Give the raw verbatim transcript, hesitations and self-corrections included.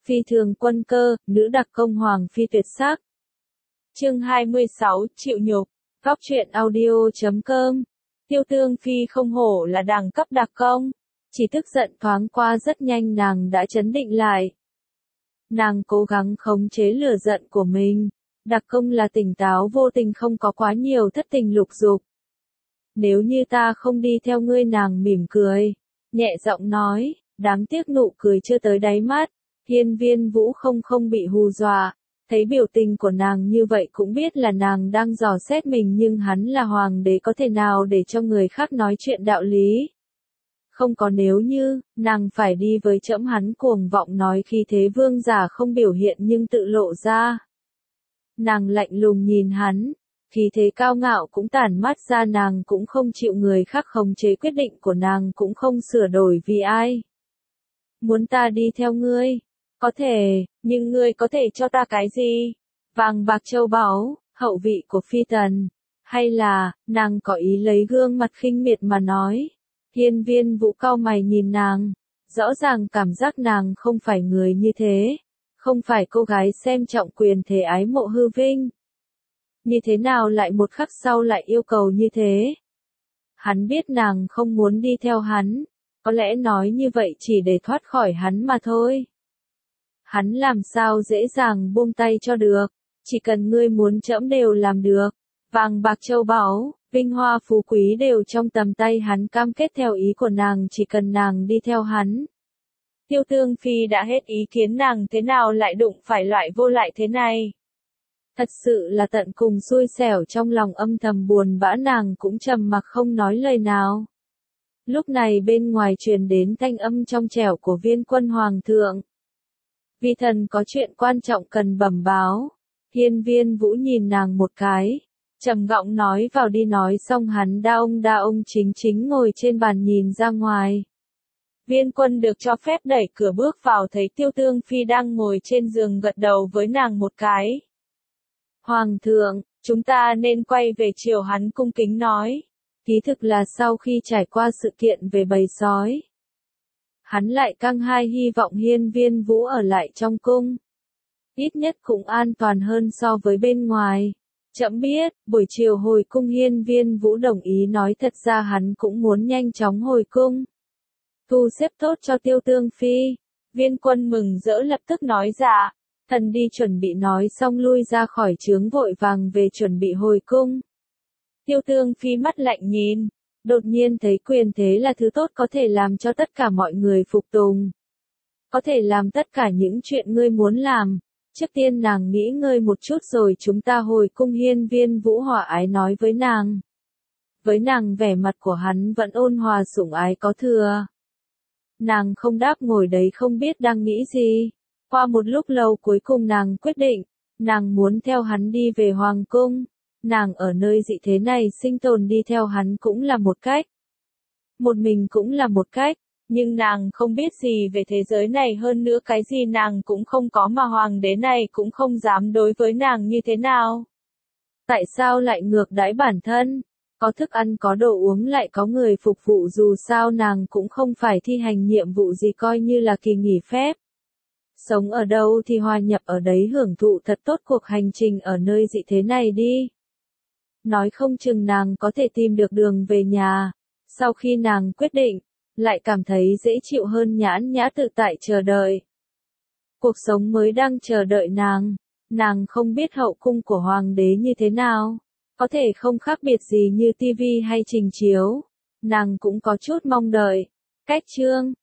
Phi thường quân cơ, nữ đặc công hoàng phi tuyệt sắc. Chương hai mươi sáu, chịu nhục. Góc truyện audio chấm com. Tiêu Tương Phi không hổ là đẳng cấp đặc công. Chỉ tức giận thoáng qua rất nhanh nàng đã trấn định lại. Nàng cố gắng khống chế lửa giận của mình. Đặc công là tỉnh táo vô tình, không có quá nhiều thất tình lục dục. Nếu như ta không đi theo ngươi, nàng mỉm cười, nhẹ giọng nói, đáng tiếc nụ cười chưa tới đáy mắt. Hiên Viên Vũ không không bị hù dọa, thấy biểu tình của nàng như vậy cũng biết là nàng đang dò xét mình, nhưng hắn là hoàng đế có thể nào để cho người khác nói chuyện đạo lý. Không có nếu như, nàng phải đi với trẫm, hắn cuồng vọng nói khi thế vương giả không biểu hiện nhưng tự lộ ra. Nàng lạnh lùng nhìn hắn, khí thế cao ngạo cũng tản mát ra, nàng cũng không chịu người khác khống chế quyết định của nàng, cũng không sửa đổi vì ai. Muốn ta đi theo ngươi? Có thể, nhưng ngươi có thể cho ta cái gì? Vàng bạc châu báu, hậu vị của phi tần, hay là, nàng có ý lấy gương mặt khinh miệt mà nói. Hiên Viên Vũ cau mày nhìn nàng, rõ ràng cảm giác nàng không phải người như thế, không phải cô gái xem trọng quyền thế ái mộ hư vinh. Như thế nào lại một khắc sau lại yêu cầu như thế? Hắn biết nàng không muốn đi theo hắn, có lẽ nói như vậy chỉ để thoát khỏi hắn mà thôi. Hắn làm sao dễ dàng buông tay cho được, chỉ cần ngươi muốn trẫm đều làm được. Vàng bạc châu báu, vinh hoa phú quý đều trong tầm tay hắn, cam kết theo ý của nàng, chỉ cần nàng đi theo hắn. Tiêu Tương Phi đã hết ý kiến, nàng thế nào lại đụng phải loại vô lại thế này. Thật sự là tận cùng xui xẻo, trong lòng âm thầm buồn bã, nàng cũng trầm mặc không nói lời nào. Lúc này bên ngoài truyền đến thanh âm trong trẻo của Viên Quân hoàng thượng. Vi thần có chuyện quan trọng cần bẩm báo. Hiên Viên Vũ nhìn nàng một cái, trầm giọng nói, vào đi. Nói xong hắn đa ông đa ông chính chính ngồi trên bàn nhìn ra ngoài. Viên Quân được cho phép đẩy cửa bước vào, thấy Tiêu Tương Phi đang ngồi trên giường, gật đầu với nàng một cái. Hoàng thượng, chúng ta nên quay về triều, hắn cung kính nói. Ký thực là sau khi trải qua sự kiện về bầy sói, hắn lại căng hai hy vọng Hiên Viên Vũ ở lại trong cung. Ít nhất cũng an toàn hơn so với bên ngoài. Trẫm biết, buổi chiều hồi cung. Hiên Viên Vũ đồng ý nói, thật ra hắn cũng muốn nhanh chóng hồi cung. Thu xếp tốt cho Tiêu Tương Phi. Viên Quân mừng rỡ lập tức nói dạ, thần đi chuẩn bị. Nói xong lui ra khỏi trướng, vội vàng về chuẩn bị hồi cung. Tiêu Tương Phi mắt lạnh nhìn, đột nhiên thấy quyền thế là thứ tốt, có thể làm cho tất cả mọi người phục tùng. Có thể làm tất cả những chuyện ngươi muốn làm. Trước tiên nàng nghĩ ngơi một chút rồi chúng ta hồi cung. Hiên Viên Vũ hòa ái nói với nàng. Với nàng vẻ mặt của hắn vẫn ôn hòa sủng ái có thừa. Nàng không đáp, ngồi đấy không biết đang nghĩ gì. Qua một lúc lâu cuối cùng nàng quyết định, nàng muốn theo hắn đi về hoàng cung. Nàng ở nơi dị thế này sinh tồn, đi theo hắn cũng là một cách. Một mình cũng là một cách, nhưng nàng không biết gì về thế giới này, hơn nữa cái gì nàng cũng không có, mà hoàng đế này cũng không dám đối với nàng như thế nào. Tại sao lại ngược đãi bản thân? Có thức ăn có đồ uống, lại có người phục vụ, dù sao nàng cũng không phải thi hành nhiệm vụ gì, coi như là kỳ nghỉ phép. Sống ở đâu thì hòa nhập ở đấy, hưởng thụ thật tốt cuộc hành trình ở nơi dị thế này đi. Nói không chừng nàng có thể tìm được đường về nhà. Sau khi nàng quyết định, lại cảm thấy dễ chịu hơn, nhãn nhã tự tại chờ đợi. Cuộc sống mới đang chờ đợi nàng. Nàng không biết hậu cung của hoàng đế như thế nào. Có thể không khác biệt gì như tivi hay trình chiếu. Nàng cũng có chút mong đợi. Cách chương